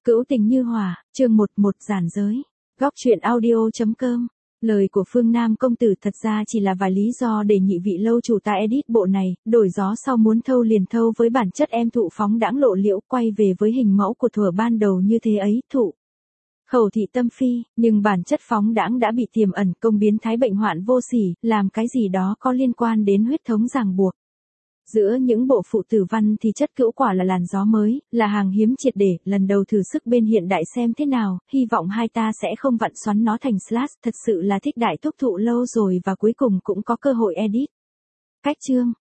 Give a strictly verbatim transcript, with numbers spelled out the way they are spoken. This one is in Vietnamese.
Cữu tình như hỏa, chương một một giản giới. Góc truyện audio.com. Lời của Phương Nam công tử thật ra chỉ là vài lý do để nhị vị lâu chủ ta edit bộ này, đổi gió sau muốn thâu liền thâu với bản chất em thụ phóng đãng lộ liễu quay về với hình mẫu của thuở ban đầu như thế ấy, thụ. Khẩu thị tâm phi, nhưng bản chất phóng đãng đã bị tiềm ẩn công biến thái bệnh hoạn vô sỉ, làm cái gì đó có liên quan đến huyết thống ràng buộc. Giữa những bộ phụ tử văn thì chất cữu quả là làn gió mới, là hàng hiếm triệt để, lần đầu thử sức bên hiện đại xem thế nào, hy vọng hai ta sẽ không vặn xoắn nó thành slash, thật sự là thích đại thúc thụ lâu rồi và cuối cùng cũng có cơ hội edit. Cách chương,